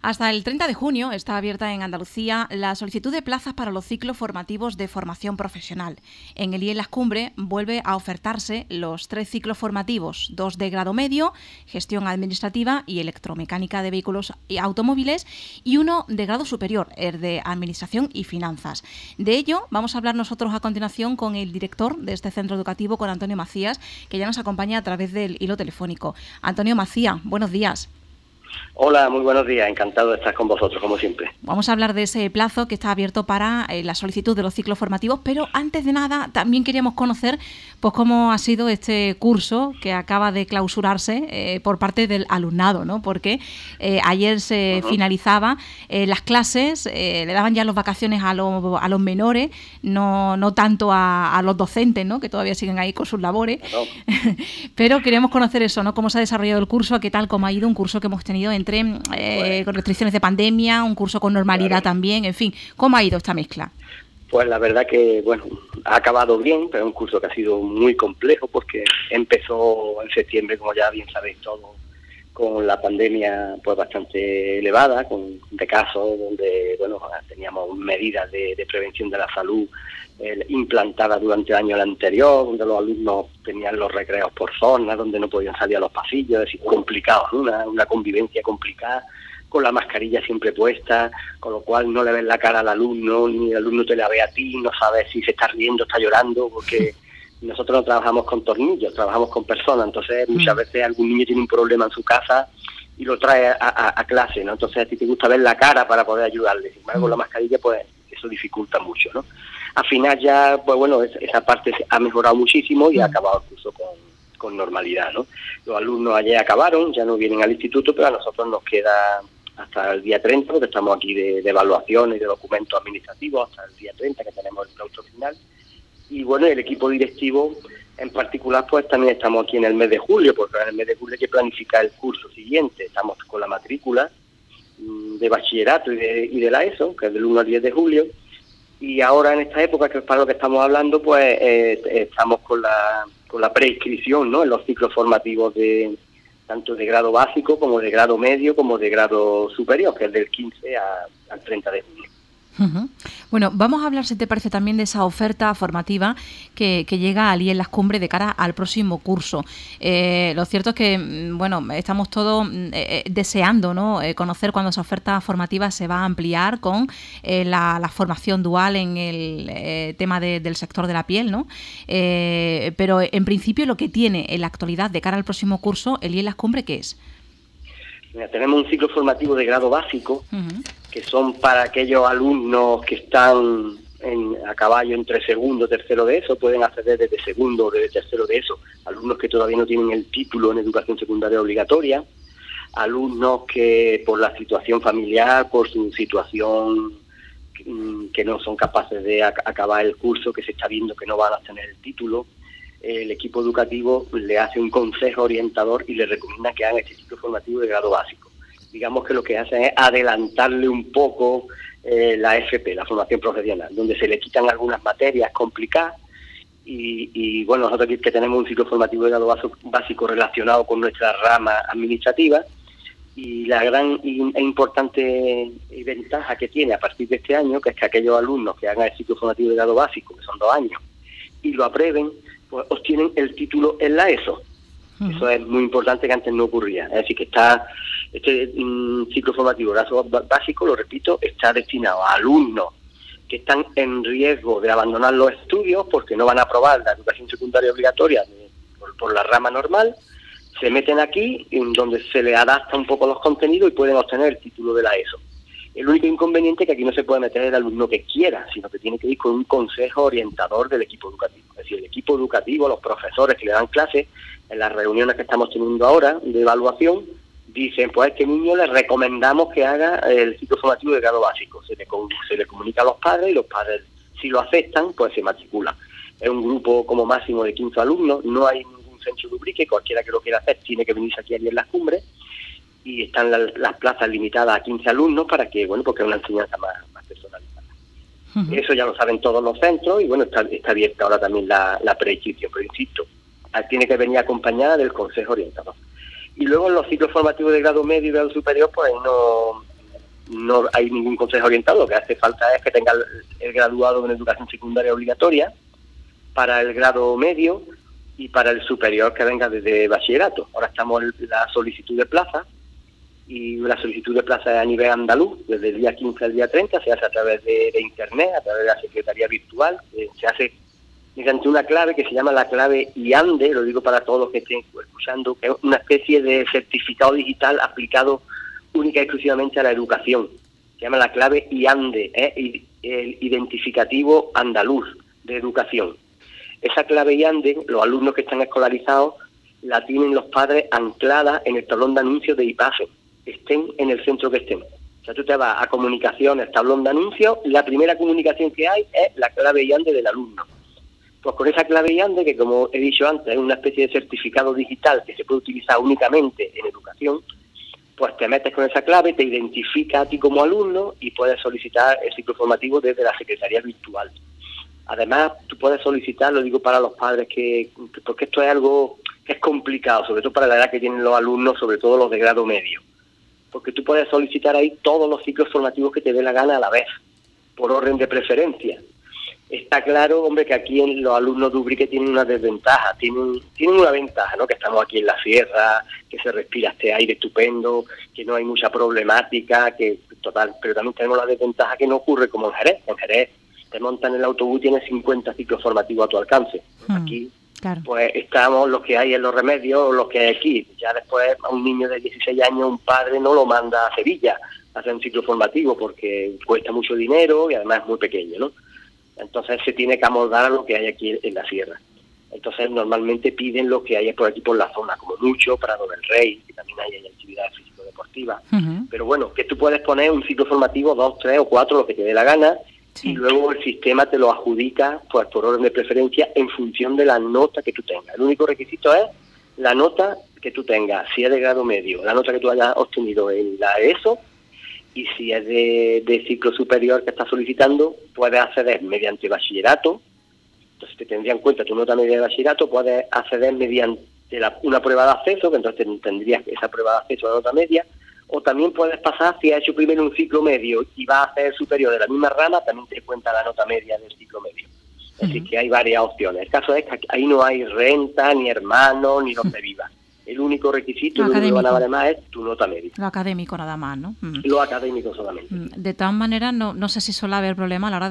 Hasta el 30 de junio está abierta en Andalucía la solicitud de plazas para los ciclos formativos de formación profesional. En el IES Las Cumbres vuelve a ofertarse los 3 ciclos formativos, 2 de grado medio, gestión administrativa y electromecánica de vehículos y automóviles, y 1 de grado superior, el de administración y finanzas. De ello vamos a hablar nosotros a continuación con el director de este centro educativo, con Antonio Macías, que ya nos acompaña a través del hilo telefónico. Antonio Macías, buenos días. Hola, muy buenos días, encantado de estar con vosotros, como siempre. Vamos a hablar de ese plazo que está abierto para la solicitud de los ciclos formativos, pero antes de nada también queríamos conocer pues cómo ha sido este curso que acaba de clausurarse por parte del alumnado, ¿no? Porque ayer se finalizaba las clases, le daban ya las vacaciones a los menores, no tanto a los docentes, ¿no? Que todavía siguen ahí con sus labores, pero queríamos conocer eso, ¿no? Cómo se ha desarrollado el curso, qué tal, cómo ha ido un curso que hemos tenido entre con restricciones de pandemia, un curso con normalidad también, en fin, ¿cómo ha ido esta mezcla? Pues la verdad que, bueno, ha acabado bien, pero es un curso que ha sido muy complejo porque empezó en septiembre, como ya bien sabéis todos, con la pandemia pues bastante elevada, de casos donde, bueno, teníamos medidas de prevención de la salud implantadas durante el año anterior, donde los alumnos tenían los recreos por zonas, donde no podían salir a los pasillos, es decir, complicado, ¿no? Una convivencia complicada, con la mascarilla siempre puesta, con lo cual no le ves la cara al alumno, ni el alumno te la ve a ti, no sabes si se está riendo, está llorando, porque nosotros no trabajamos con tornillos, trabajamos con personas, entonces muchas veces algún niño tiene un problema en su casa y lo trae a clase, ¿no? Entonces a ti te gusta ver la cara para poder ayudarle, sin embargo con la mascarilla pues eso dificulta mucho, ¿no? Al final ya, pues bueno, esa parte ha mejorado muchísimo y ha acabado el curso con normalidad, ¿no? Los alumnos ayer acabaron, ya no vienen al instituto, pero a nosotros nos queda hasta el día 30, porque estamos aquí de evaluaciones, de documentos administrativos, hasta el día 30 que tenemos el claustro final. Y bueno, el equipo directivo en particular, pues también estamos aquí en el mes de julio, porque en el mes de julio hay que planificar el curso siguiente. Estamos con la matrícula de bachillerato y de la ESO, que es del 1 al 10 de julio. Y ahora en esta época, que es para lo que estamos hablando, pues estamos con la preinscripción, ¿no? En los ciclos formativos tanto de grado básico como de grado medio como de grado superior, que es del 15 al 30 de junio. Bueno, vamos a hablar, si te parece, también de esa oferta formativa que llega al IES Las Cumbres de cara al próximo curso. Lo cierto es que, bueno, estamos todos deseando, ¿no? Conocer cuándo esa oferta formativa se va a ampliar con la formación dual en el tema del sector de la piel, ¿no? Pero en principio lo que tiene en la actualidad de cara al próximo curso el IES Las Cumbres, ¿qué es? Mira, tenemos un ciclo formativo de grado básico, que son para aquellos alumnos que están a caballo entre segundo y tercero de ESO, pueden acceder desde segundo o desde tercero de ESO, alumnos que todavía no tienen el título en educación secundaria obligatoria, alumnos que por la situación familiar, por su situación que no son capaces de acabar el curso, que se está viendo que no van a tener el título. El equipo educativo le hace un consejo orientador y le recomienda que hagan este ciclo formativo de grado básico. Digamos que lo que hacen es adelantarle un poco la FP, la formación profesional, donde se le quitan algunas materias complicadas y bueno, nosotros aquí que tenemos un ciclo formativo de grado básico relacionado con nuestra rama administrativa, y la gran e importante ventaja que tiene a partir de este año, que es que aquellos alumnos que hagan el ciclo formativo de grado básico, que son 2 años, y lo aprueben, pues obtienen el título en la ESO. Eso es muy importante, que antes no ocurría. Es decir, que este ciclo formativo de grado básico, lo repito, está destinado a alumnos que están en riesgo de abandonar los estudios porque no van a aprobar la educación secundaria obligatoria por la rama normal. Se meten aquí, en donde se les adapta un poco los contenidos y pueden obtener el título de la ESO. El único inconveniente es que aquí no se puede meter el alumno que quiera, sino que tiene que ir con un consejo orientador del equipo educativo. Es decir, el equipo educativo, los profesores que le dan clases, en las reuniones que estamos teniendo ahora de evaluación, dicen, pues a este niño le recomendamos que haga el ciclo formativo de grado básico. Se le comunica a los padres y los padres, si lo aceptan, pues se matriculan. Es un grupo como máximo de 15 alumnos, no hay ningún censo rubrique, cualquiera que lo quiera hacer tiene que venirse aquí en Las Cumbres, y están las plazas limitadas a 15 alumnos para que, bueno, porque es una enseñanza más personalizada. Eso ya lo saben todos los centros y, bueno, está abierta ahora también la preinscripción, pero insisto, tiene que venir acompañada del consejo orientador. Y luego en los ciclos formativos de grado medio y grado superior, pues no no hay ningún consejo orientado, lo que hace falta es que tenga el graduado en educación secundaria obligatoria para el grado medio y para el superior que venga desde bachillerato. Ahora estamos en la solicitud de plaza, y la solicitud de plaza es a nivel andaluz, desde el día 15 al día 30, se hace a través de internet, a través de la secretaría virtual, se hace mediante una clave que se llama la clave IANDE, lo digo para todos los que estén escuchando, que es una especie de certificado digital aplicado única y exclusivamente a la educación. Se llama la clave IANDE, el identificativo andaluz de educación. Esa clave IANDE, los alumnos que están escolarizados, la tienen los padres anclada en el tablón de anuncios de IPAFE, estén en el centro que estén. O sea, tú te vas a comunicaciones, tablón de anuncios, y la primera comunicación que hay es la clave IANDE del alumno. Pues con esa clave IANDE, que como he dicho antes, es una especie de certificado digital que se puede utilizar únicamente en educación, pues te metes con esa clave, te identifica a ti como alumno y puedes solicitar el ciclo formativo desde la secretaría virtual. Además, tú puedes solicitar, lo digo para los padres, porque esto es algo que es complicado, sobre todo para la edad que tienen los alumnos, sobre todo los de grado medio. Porque tú puedes solicitar ahí todos los ciclos formativos que te dé la gana a la vez, por orden de preferencia. Está claro, hombre, que aquí los alumnos de Ubrique tienen una desventaja, tienen una ventaja, ¿no? Que estamos aquí en la sierra, que se respira este aire estupendo, que no hay mucha problemática, pero también tenemos la desventaja que no ocurre como en Jerez. En Jerez te montan en el autobús y tienes 50 ciclos formativos a tu alcance. Aquí, claro, pues estamos los que hay en los Remedios, los que hay aquí. Ya después a un niño de 16 años, un padre no lo manda a Sevilla a hacer un ciclo formativo porque cuesta mucho dinero y además es muy pequeño, ¿no? Entonces se tiene que amoldar a lo que hay aquí en la sierra. Entonces normalmente piden lo que hay por aquí por la zona, como mucho, Prado del Rey, que también hay actividades físico-deportivas. Pero bueno, que tú puedes poner un ciclo formativo, 2, 3 o 4, lo que te dé la gana, sí, y luego el sistema te lo adjudica pues por orden de preferencia en función de la nota que tú tengas. El único requisito es la nota que tú tengas, si es de grado medio, la nota que tú hayas obtenido en la ESO, y si es de ciclo superior que estás solicitando, puedes acceder mediante bachillerato. Entonces te tendría en cuenta tu nota media de bachillerato, puedes acceder mediante una prueba de acceso, que entonces tendrías esa prueba de acceso a la nota media, o también puedes pasar, si has hecho primero un ciclo medio y vas a hacer superior de la misma rama, también te cuenta la nota media del ciclo medio. Es decir, que hay varias opciones. El caso es que ahí no hay renta, ni hermano, ni donde vivas. El único requisito, lo único que van a valer más es tu nota media. Lo académico nada más, ¿no? Lo académico solamente. De todas maneras, no sé si suele haber problema a la hora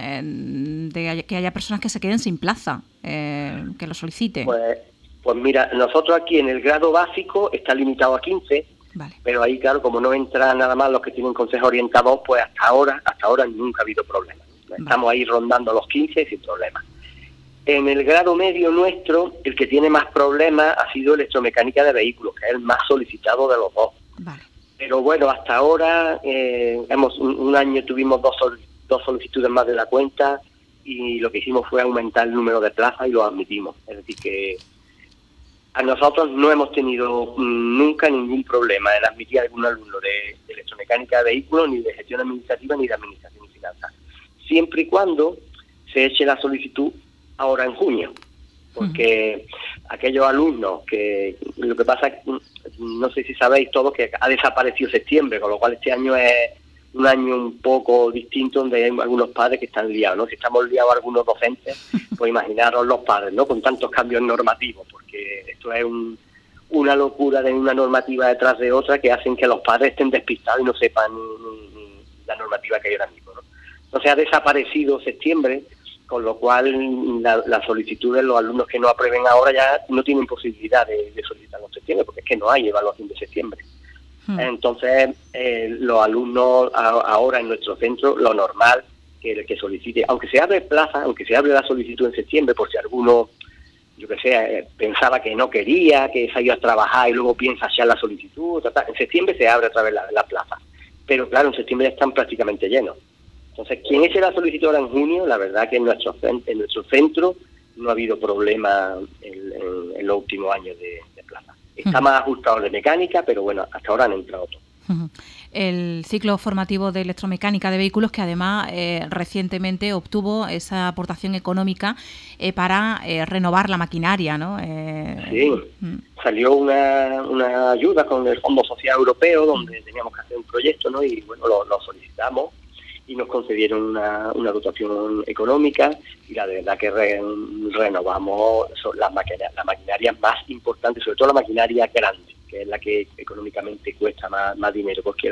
de que haya personas que se queden sin plaza, que lo soliciten. Pues mira, nosotros aquí en el grado básico está limitado a 15, vale, pero ahí, claro, como no entran nada más los que tienen consejo orientador, pues hasta ahora nunca ha habido problema. Vale. Estamos ahí rondando los 15 sin problema. En el grado medio nuestro, el que tiene más problemas ha sido electromecánica de vehículos, que es el más solicitado de los dos. Vale. Pero bueno, hasta ahora, un año tuvimos dos solicitudes más de la cuenta y lo que hicimos fue aumentar el número de plazas y lo admitimos. Es decir, que a nosotros no hemos tenido nunca ningún problema en admitir a algún alumno de electromecánica de vehículos, ni de gestión administrativa, ni de administración y finanzas. Siempre y cuando se eche la solicitud ahora en junio, porque aquellos alumnos que lo que pasa es que, no sé si sabéis todos, que ha desaparecido septiembre, con lo cual este año es un año un poco distinto, donde hay algunos padres que están liados, ¿no? Si estamos liados algunos docentes, pues imaginaros los padres, ¿no? Con tantos cambios normativos, porque esto es una locura de una normativa detrás de otra que hacen que los padres estén despistados y no sepan la normativa que hay ahora mismo, ¿no? Entonces ha desaparecido septiembre, con lo cual la solicitud de los alumnos que no aprueben ahora ya no tienen posibilidad de solicitarlo en septiembre, porque es que no hay evaluación de septiembre. Entonces, los alumnos ahora en nuestro centro, lo normal que el que solicite, aunque se abre plaza, aunque se abre la solicitud en septiembre, por si alguno, yo que sé, pensaba que no quería, que se iba a trabajar y luego piensa ya la solicitud, en septiembre se abre otra vez la plaza. Pero claro, en septiembre ya están prácticamente llenos. Entonces, quien eche la solicitud ahora en junio, la verdad que en nuestro centro no ha habido problema en los últimos años de plaza. Está más ajustado de mecánica, pero bueno, hasta ahora han entrado todos. el ciclo formativo de electromecánica de vehículos, que además recientemente obtuvo esa aportación económica para renovar la maquinaria, ¿no? Sí, salió una ayuda con el Fondo Social Europeo, donde teníamos que hacer un proyecto, ¿no? Y bueno, lo solicitamos y nos concedieron una dotación económica, y la verdad que renovamos la maquinaria más importante, sobre todo la maquinaria grande, que es la que económicamente cuesta más dinero, porque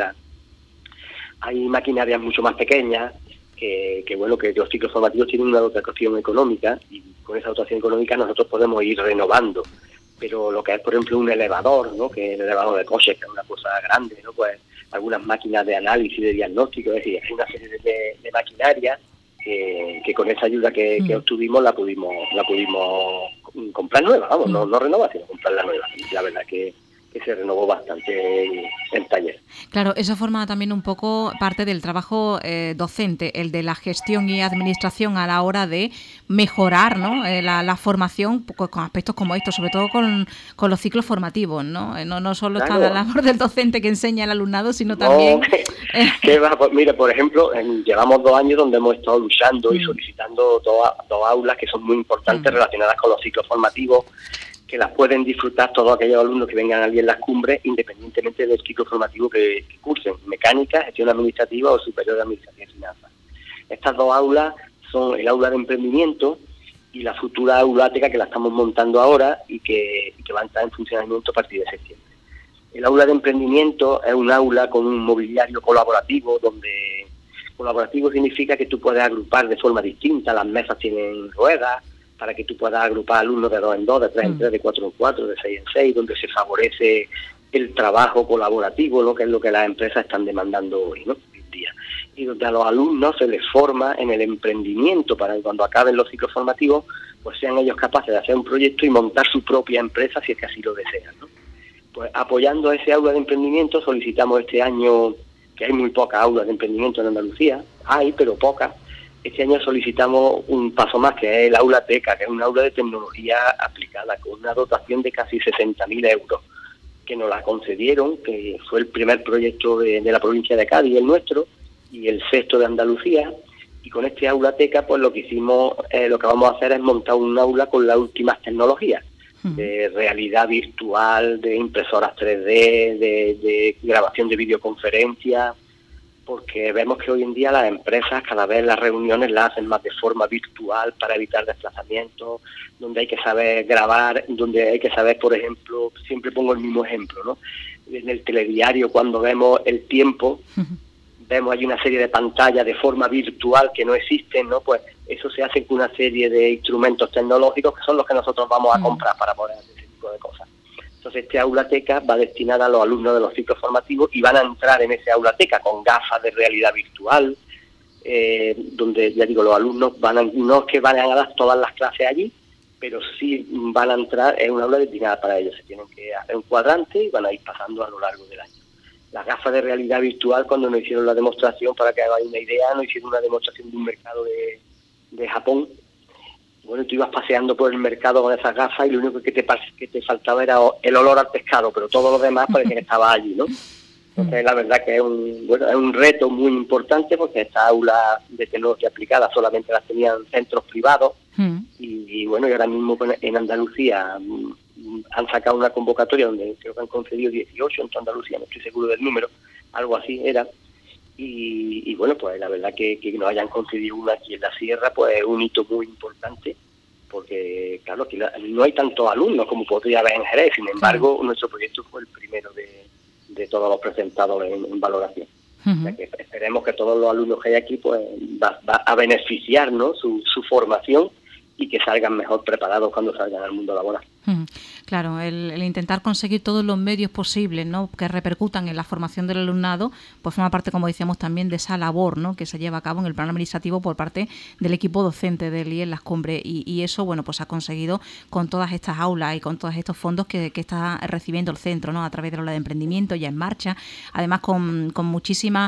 hay maquinarias mucho más pequeñas que los ciclos formativos tienen una dotación económica, y con esa dotación económica nosotros podemos ir renovando. Pero lo que es, por ejemplo, un elevador, ¿no? Que es el elevador de coches, que es una cosa grande, ¿no? Pues algunas máquinas de análisis, de diagnóstico, es decir, hay una serie de maquinaria que con esa ayuda que obtuvimos la pudimos comprar nueva, vamos, no renovar, sino comprarla nueva. Y la verdad que se renovó bastante el taller. Claro, eso forma también un poco parte del trabajo docente, el de la gestión y administración a la hora de mejorar, ¿no? La formación con aspectos como estos, sobre todo con los ciclos formativos, ¿no? No solo claro. Está la labor del docente que enseña al alumnado, sino también... Mira, por ejemplo, llevamos 2 años donde hemos estado luchando y solicitando dos aulas que son muy importantes relacionadas con los ciclos formativos, que las pueden disfrutar todos aquellos alumnos que vengan allí en las cumbres, independientemente del ciclo formativo que cursen, mecánica, gestión administrativa o superior de administración y finanzas. Estas 2 aulas son el aula de emprendimiento y la futura aula ATECA, que la estamos montando ahora y que va a entrar en funcionamiento a partir de septiembre. El aula de emprendimiento es un aula con un mobiliario colaborativo, donde colaborativo significa que tú puedes agrupar de forma distinta, las mesas tienen ruedas, para que tú puedas agrupar alumnos de 2 en 2, de 3 en 3, de 4 en 4, de 6 en 6, donde se favorece el trabajo colaborativo, ¿no? Que es lo que las empresas están demandando hoy, ¿no? Hoy en día. Y donde a los alumnos se les forma en el emprendimiento, para que cuando acaben los ciclos formativos, pues sean ellos capaces de hacer un proyecto y montar su propia empresa, si es que así lo desean, ¿no? Pues apoyando a ese aula de emprendimiento, solicitamos este año, que hay muy pocas aulas de emprendimiento en Andalucía, hay, pero pocas. Este año solicitamos un paso más, que es el aula TECA, que es un aula de tecnología aplicada, con una dotación de casi 60.000 euros, que nos la concedieron, que fue el primer proyecto de la provincia de Cádiz, el nuestro, y el 6º de Andalucía. Y con este aula TECA, pues lo que vamos a hacer es montar un aula con las últimas tecnologías, de realidad virtual, de impresoras 3D, de grabación de videoconferencias, porque vemos que hoy en día las empresas cada vez las reuniones las hacen más de forma virtual para evitar desplazamientos, donde hay que saber grabar, donde hay que saber, por ejemplo, siempre pongo el mismo ejemplo, ¿no? En el telediario, cuando vemos el tiempo, vemos hay una serie de pantallas de forma virtual que no existen, ¿no? Pues eso se hace con una serie de instrumentos tecnológicos que son los que nosotros vamos a comprar para poder hacer ese tipo de cosas. Entonces este aula TECA va destinada a los alumnos de los ciclos formativos y van a entrar en ese aula TECA con gafas de realidad virtual, donde, ya digo, los alumnos no es que van a dar todas las clases allí, pero sí van a entrar en un aula destinada para ellos. Se tienen que hacer un cuadrante y van a ir pasando a lo largo del año. Las gafas de realidad virtual, cuando nos hicieron la demostración, para que hagáis una idea, nos hicieron una demostración de un mercado de Japón. Bueno, tú ibas paseando por el mercado con esas gafas y lo único que te faltaba era el olor al pescado, pero todo lo demás parecía que estaba allí, ¿no? Entonces, la verdad que es un reto muy importante, porque estas aulas de tecnología aplicada solamente las tenían centros privados y bueno, y ahora mismo en Andalucía han sacado una convocatoria donde creo que han concedido 18 en toda Andalucía, no estoy seguro del número, algo así era. Y bueno, pues la verdad que nos hayan concedido una aquí en la sierra, pues es un hito muy importante, porque claro, aquí no hay tantos alumnos como podría haber en Jerez. Sin embargo, nuestro proyecto fue el primero de todos los presentados en valoración. O sea que esperemos que todos los alumnos que hay aquí pues va a beneficiarnos su formación y que salgan mejor preparados cuando salgan al mundo laboral. Claro, el intentar conseguir todos los medios posibles, ¿no?, que repercutan en la formación del alumnado, pues forma parte, como decíamos, también de esa labor, ¿no?, que se lleva a cabo en el plano administrativo por parte del equipo docente del IES Las Cumbres, y eso, bueno, pues ha conseguido con todas estas aulas y con todos estos fondos que está recibiendo el centro, ¿no?, a través de la aula de emprendimiento ya en marcha, además con muchísima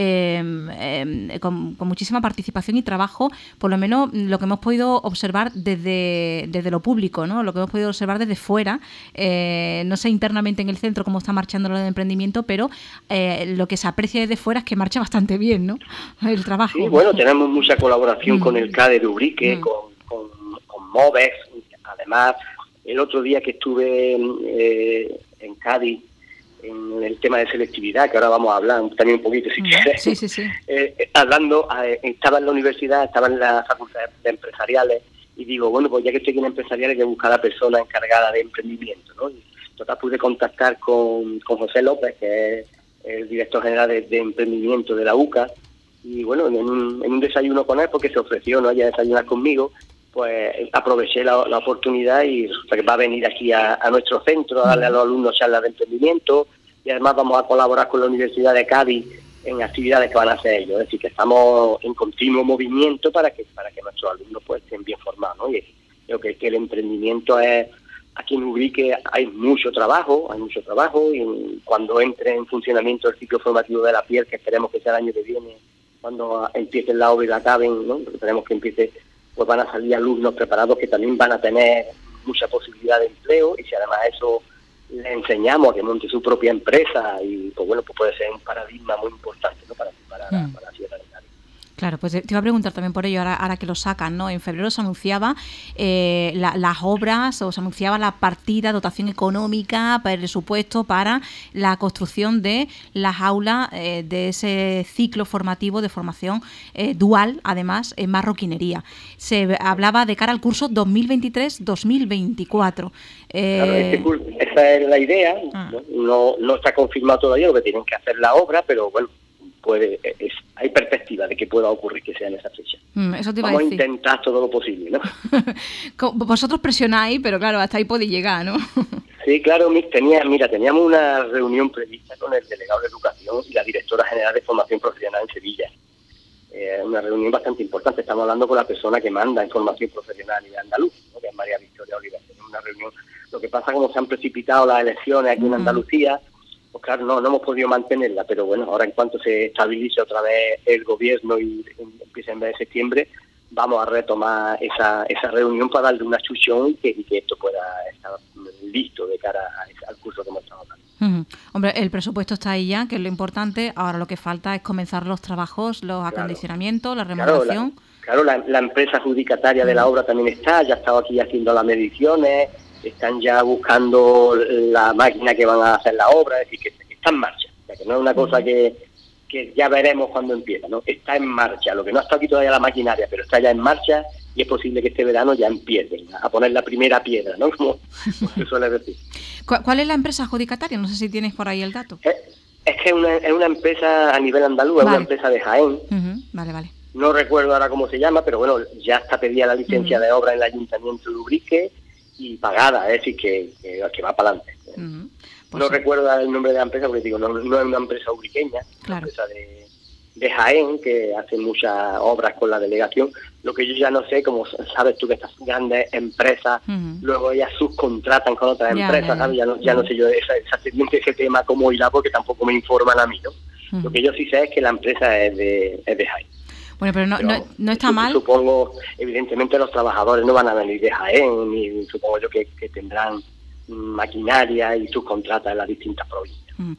participación y trabajo, por lo menos lo que hemos podido observar desde lo público, ¿no?, lo que hemos podido observar observar desde fuera, no sé internamente en el centro cómo está marchando lo de emprendimiento, pero lo que se aprecia desde fuera es que marcha bastante bien, ¿no? El trabajo. Sí, bueno, tenemos mucha colaboración con el CADE de Ubrique, con Movex. Además, el otro día que estuve en Cádiz, en el tema de selectividad, que ahora vamos a hablar también un poquito, si quieres. Sí. Hablando, estaba en la universidad, estaba en la facultad de empresariales, y digo, bueno, pues ya que estoy aquí en empresariales, hay que buscar a la persona encargada de emprendimiento, ¿no? Y total, pude contactar con José López, que es el director general de emprendimiento de la UCA, y bueno, en un desayuno con él, porque se ofreció, ¿no?, ella desayunar conmigo, pues aproveché la oportunidad y resulta que va a venir aquí a nuestro centro a darle a los alumnos charlas de emprendimiento, y además vamos a colaborar con la Universidad de Cádiz en actividades que van a hacer ellos. Es decir, que estamos en continuo movimiento para que nuestros alumnos pues estén bien formados, ¿no? Y creo que el emprendimiento es, aquí en Ubrique hay mucho trabajo, y cuando entre en funcionamiento el ciclo formativo de la piel, que esperemos que sea el año que viene, cuando empiecen la obra y la acaben, ¿no? Esperemos que empiece, pues van a salir alumnos preparados que también van a tener mucha posibilidad de empleo, y si además eso le enseñamos a que monte su propia empresa, y pues bueno, pues puede ser un paradigma muy importante, ¿no?, para Sierra de Cádiz. Claro, pues te iba a preguntar también por ello, ahora que lo sacan, ¿no? En febrero se anunciaba las obras, o se anunciaba la partida, dotación económica, presupuesto para la construcción de las aulas de ese ciclo formativo de formación dual, además, en marroquinería. Se hablaba de cara al curso 2023-2024. Claro, esa es la idea, no está confirmado todavía, lo que tienen que hacer la obra, pero bueno, hay perspectiva de que pueda ocurrir que sea en esa fecha. Eso te iba Vamos a decir. Intentar todo lo posible, ¿no? Vosotros presionáis, pero claro, hasta ahí podéis llegar, ¿no? Sí, claro, teníamos una reunión prevista con el delegado de Educación y la directora general de Formación Profesional en Sevilla. Una reunión bastante importante. Estamos hablando con la persona que manda en formación profesional a nivel andaluz, ¿no?, que es María Victoria Oliva. Tenemos una reunión. Lo que pasa, como se han precipitado las elecciones aquí en Andalucía, pues claro, no hemos podido mantenerla, pero bueno, ahora en cuanto se estabilice otra vez el gobierno y empiece en vez de septiembre, vamos a retomar esa reunión para darle una chuchón y que esto pueda estar listo de cara al curso que hemos estado hablando. Hombre, el presupuesto está ahí ya, que es lo importante. Ahora lo que falta es comenzar los trabajos, los acondicionamientos, la remuneración. Claro, la empresa adjudicataria de la obra también ya ha estado aquí haciendo las mediciones, están ya buscando la máquina que van a hacer la obra, es decir, que está en marcha. O sea, que no es una cosa que ya veremos cuando empieza, ¿no? Está en marcha. Lo que no ha estado aquí todavía la maquinaria, pero está ya en marcha, y es posible que este verano ya empiecen a poner la primera piedra, ¿no? Como se suele decir. ¿Cuál es la empresa adjudicataria? No sé si tienes por ahí el dato. Es que es una empresa a nivel andaluz, es una empresa de Jaén. Vale. No recuerdo ahora cómo se llama, pero bueno, ya está pedida la licencia de obra en el Ayuntamiento de Ubrique y pagada, es decir, que va para adelante. Pues no recuerdo el nombre de la empresa porque digo, no es una empresa ubriqueña, es una empresa de Jaén que hace muchas obras con la delegación. Lo que yo ya no sé, como sabes tú que estas grandes empresas luego ellas subcontratan con otras empresas, ¿sabes? Ya no sé yo exactamente ese tema cómo irá, porque tampoco me informan a mí, ¿no? Lo que yo sí sé es que la empresa es de Jaén. Bueno, pero no está mal. Supongo, evidentemente los trabajadores no van a venir de Jaén, y supongo yo que tendrán maquinaria y subcontratas en las distintas provincias.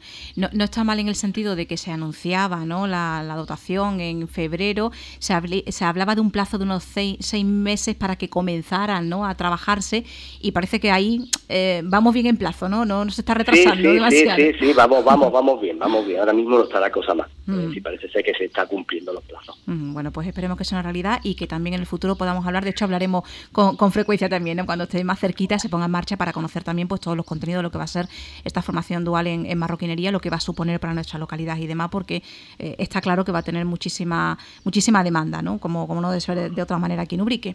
No está mal en el sentido de que se anunciaba, ¿no?, la dotación en febrero, se hablaba de un plazo de unos 6 meses para que comenzaran, ¿no?, a trabajarse, y parece que ahí vamos bien en plazo, ¿no? No se está retrasando demasiado. Sí, vamos bien. Ahora mismo no está la cosa más. Sí, parece ser que se está cumpliendo los plazos. Bueno, pues esperemos que sea una realidad y que también en el futuro podamos hablar. De hecho, hablaremos con frecuencia también, ¿no?, cuando esté más cerquita, se ponga en marcha, para conocer también pues todos los contenidos de lo que va a ser esta formación dual en marroquinería, lo que va a suponer para nuestra localidad y demás, porque está claro que va a tener muchísima demanda, ¿no?, como no debe ser de otra manera aquí en Ubrique.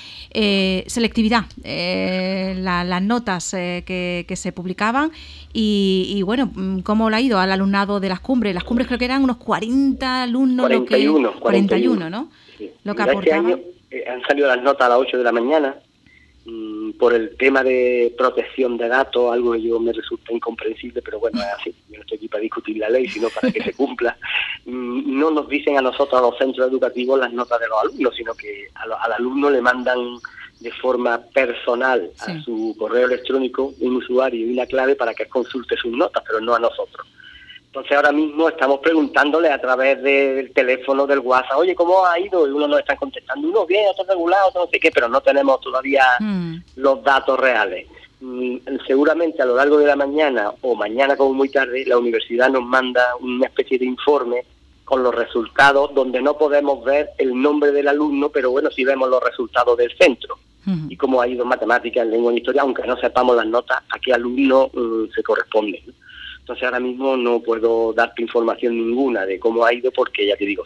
Selectividad, las notas que se publicaban y bueno, ¿cómo le ha ido al alumnado de las cumbres? Las cumbres creo que eran unos 40 alumnos. 41, ¿no? Sí. Lo que aportaban. Este año han salido las notas a las 8 de la mañana. Por el tema de protección de datos, algo que yo me resulta incomprensible, pero bueno, es así. Yo no estoy aquí para discutir la ley, sino para que se cumpla. No nos dicen a nosotros, a los centros educativos, las notas de los alumnos, sino que al alumno le mandan de forma personal a su correo electrónico un usuario y una clave para que consulte sus notas, pero no a nosotros. Entonces ahora mismo estamos preguntándole a través del teléfono, del WhatsApp, oye, ¿cómo ha ido? Y uno nos está contestando, uno bien, otro regular, otro no sé qué, pero no tenemos todavía los datos reales. Seguramente a lo largo de la mañana o mañana como muy tarde, la universidad nos manda una especie de informe con los resultados donde no podemos ver el nombre del alumno, pero bueno, sí vemos los resultados del centro y cómo ha ido en matemáticas, en lengua, en historia, aunque no sepamos las notas, a qué alumno se corresponde. Entonces ahora mismo no puedo darte información ninguna de cómo ha ido porque ya te digo,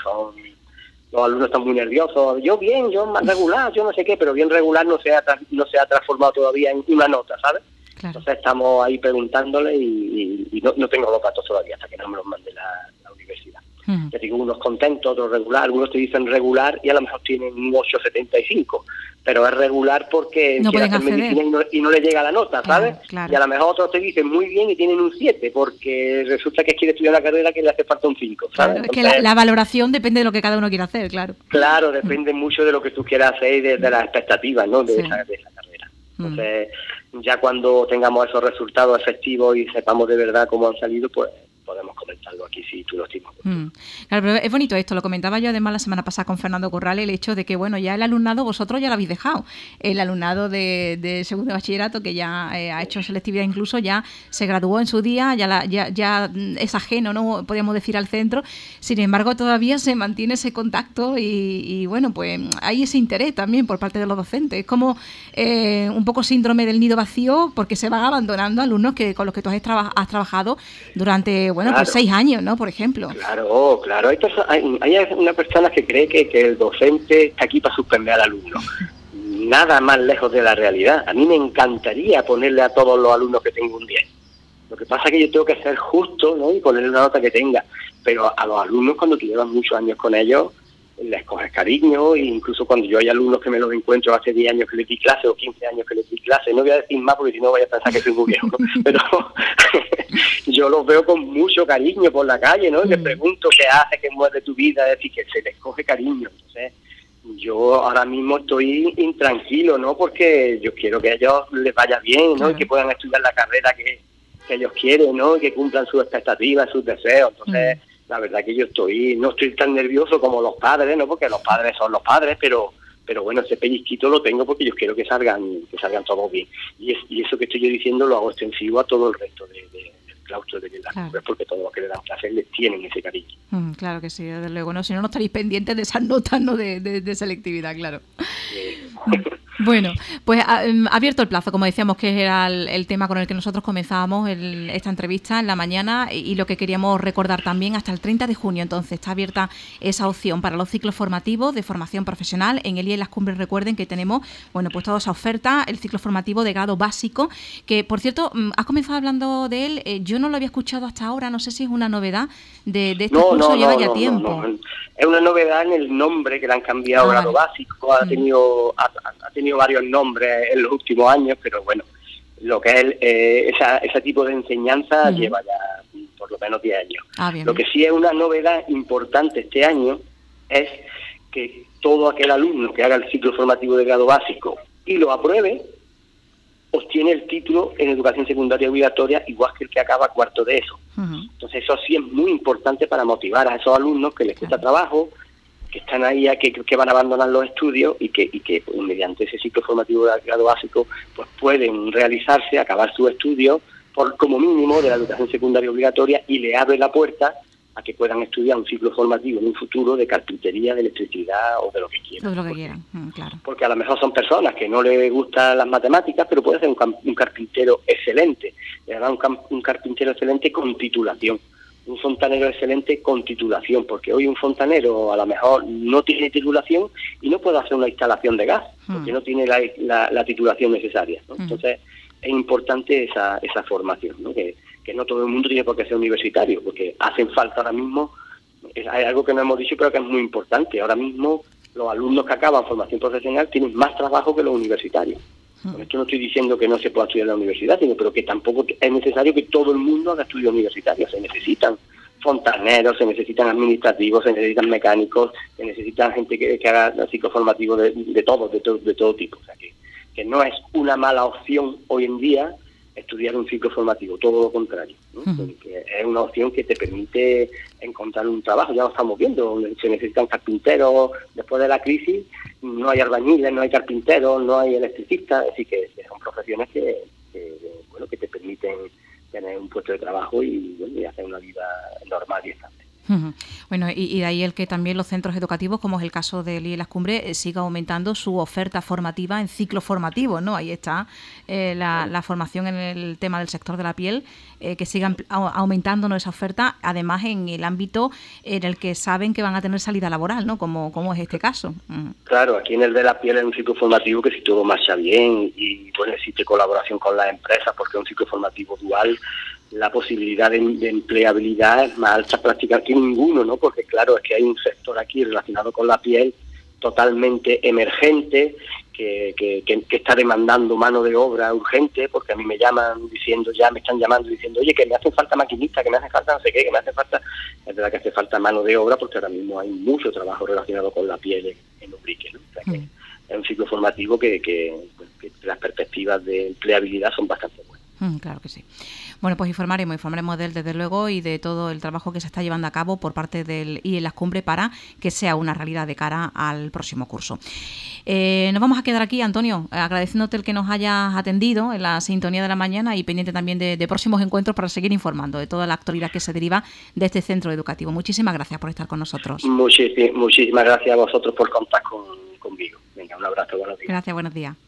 los alumnos están muy nerviosos. Yo bien, yo más regular, yo no sé qué, pero bien regular no se ha transformado todavía en una nota, ¿sabes? Claro. Entonces estamos ahí preguntándole y no tengo los datos todavía hasta que no me los mande la universidad. Ya digo, unos contentos, otros regular, algunos te dicen regular y a lo mejor tienen un 8,75, pero es regular porque no quiere hacer medicina y no le llega la nota, ¿sabes? Claro. Y a lo mejor otros te dicen muy bien y tienen un 7 porque resulta que quiere estudiar una carrera que le hace falta un 5, ¿sabes? Claro, entonces, es que la valoración depende de lo que cada uno quiera hacer, claro. Claro, depende mucho de lo que tú quieras hacer y de las expectativas, ¿no? De esa carrera. Entonces, ya cuando tengamos esos resultados efectivos y sepamos de verdad cómo han salido, pues podemos comentarlo aquí si tú lo estimas. Claro, pero es bonito esto, lo comentaba yo además la semana pasada con Fernando Corrales, el hecho de que, bueno, ya el alumnado vosotros ya lo habéis dejado, el alumnado de segundo de bachillerato que ya ha hecho selectividad, incluso ya se graduó en su día, ya es ajeno, ¿no? Podríamos decir, al centro, sin embargo todavía se mantiene ese contacto y bueno, pues hay ese interés también por parte de los docentes, es como un poco síndrome del nido vacío porque se van abandonando alumnos con los que tú has trabajado durante, bueno, claro, pues 6 años, ¿no? Por ejemplo. Claro. Hay una persona que cree que el docente está aquí para suspender al alumno. Nada más lejos de la realidad. A mí me encantaría ponerle a todos los alumnos que tengo un 10. Lo que pasa es que yo tengo que ser justo, ¿no? Y ponerle una nota que tenga. Pero a los alumnos, cuando tú llevas muchos años con ellos, les coges cariño, e incluso cuando yo hay alumnos que me los encuentro hace 10 años que les di clase o 15 años que les di clase, no voy a decir más porque si no vaya a pensar que soy muy viejo, ¿no? Pero yo los veo con mucho cariño por la calle, ¿no? Les pregunto qué hace, qué mueve tu vida, es decir, que se les coge cariño. Entonces, yo ahora mismo estoy intranquilo, ¿no? Porque yo quiero que a ellos les vaya bien, ¿no? Y que puedan estudiar la carrera que ellos quieren, ¿no? Y que cumplan sus expectativas, sus deseos. Entonces, la verdad que yo no estoy tan nervioso como los padres, ¿no? Porque los padres son los padres, pero bueno, ese pellizquito lo tengo porque yo quiero que salgan todos bien. Y eso que estoy yo diciendo lo hago extensivo a todo el resto del claustro de las nubes, porque todos los que le dan clases les tienen ese cariño. Claro que sí, desde luego, ¿no? Si no estaréis pendientes de esas notas, ¿no? de selectividad, claro. Bueno, pues abierto el plazo, como decíamos, que era el tema con el que nosotros comenzábamos esta entrevista en la mañana, y lo que queríamos recordar también, hasta el 30 de junio, entonces, está abierta esa opción para los ciclos formativos de formación profesional. En el IE Las Cumbres, recuerden que tenemos, bueno, pues toda esa oferta, el ciclo formativo de grado básico, que, por cierto, has comenzado hablando de él, yo no lo había escuchado hasta ahora, no sé si es una novedad de este curso, lleva ya tiempo. No. Es una novedad en el nombre, que le han cambiado grado básico, ha tenido varios nombres en los últimos años, pero bueno, lo que es ese tipo de enseñanza lleva ya por lo menos 10 años. Lo que sí es una novedad importante este año es que todo aquel alumno que haga el ciclo formativo de grado básico y lo apruebe, obtiene el título en educación secundaria obligatoria igual que el que acaba cuarto de ESO. Entonces eso sí es muy importante para motivar a esos alumnos que les cuesta trabajo, que están ahí, que van a abandonar los estudios y que pues, mediante ese ciclo formativo de grado básico pues pueden realizarse, acabar sus estudios como mínimo de la educación secundaria obligatoria, y le abre la puerta a que puedan estudiar un ciclo formativo en un futuro de carpintería, de electricidad o de lo que quieran. De lo que quieran, claro. Porque a lo mejor son personas que no les gustan las matemáticas, pero puede ser un carpintero excelente. Le dará un carpintero excelente con titulación. Un fontanero excelente con titulación, porque hoy un fontanero a lo mejor no tiene titulación y no puede hacer una instalación de gas, porque no tiene la titulación necesaria, ¿no? Entonces es importante esa formación, ¿no? Que no todo el mundo tiene por qué ser universitario, porque hacen falta ahora mismo, hay algo que no hemos dicho pero que es muy importante, ahora mismo los alumnos que acaban formación profesional tienen más trabajo que los universitarios. Con esto no estoy diciendo que no se pueda estudiar en la universidad, pero que tampoco es necesario que todo el mundo haga estudios universitarios. Se necesitan fontaneros, se necesitan administrativos, se necesitan mecánicos, se necesitan gente que haga ciclo formativo de todo tipo. O sea que no es una mala opción hoy en día estudiar un ciclo formativo, todo lo contrario, ¿no? Porque es una opción que te permite encontrar un trabajo. Ya lo estamos viendo, se necesitan carpinteros después de la crisis, no hay albañiles, no hay carpinteros, no hay electricistas, así que son profesiones que te permiten tener un puesto de trabajo y hacer una vida normal y estable. Bueno, y de ahí el que también los centros educativos, como es el caso del IE Las Cumbres, siga aumentando su oferta formativa en ciclos formativos, ¿no? Ahí está la formación en el tema del sector de la piel, que sigan aumentando, ¿no?, esa oferta, además en el ámbito en el que saben que van a tener salida laboral, ¿no?, como es este caso. Claro, aquí en el de la piel es un ciclo formativo que si todo marcha bien y existe colaboración con las empresas, porque es un ciclo formativo dual, la posibilidad de empleabilidad es más alta prácticamente que ninguno, ¿no? Porque claro, es que hay un sector aquí relacionado con la piel totalmente emergente, que está demandando mano de obra urgente, porque a mí me están llamando diciendo, oye, que me hacen falta maquinistas, que me hacen falta no sé qué, que me hace falta, es verdad que hace falta mano de obra, porque ahora mismo hay mucho trabajo relacionado con la piel en Ubrique, ¿no? O sea que es un ciclo formativo que las perspectivas de empleabilidad son bastante buenas. Claro que sí. Bueno, pues informaremos de él, desde luego, y de todo el trabajo que se está llevando a cabo por parte del IE Las Cumbres para que sea una realidad de cara al próximo curso. Nos vamos a quedar aquí, Antonio, agradeciéndote el que nos hayas atendido en la sintonía de la mañana y pendiente también de próximos encuentros para seguir informando de toda la actualidad que se deriva de este centro educativo. Muchísimas gracias por estar con nosotros. Muchísimas gracias a vosotros por contar conmigo. Venga, un abrazo, buenos días. Gracias, buenos días.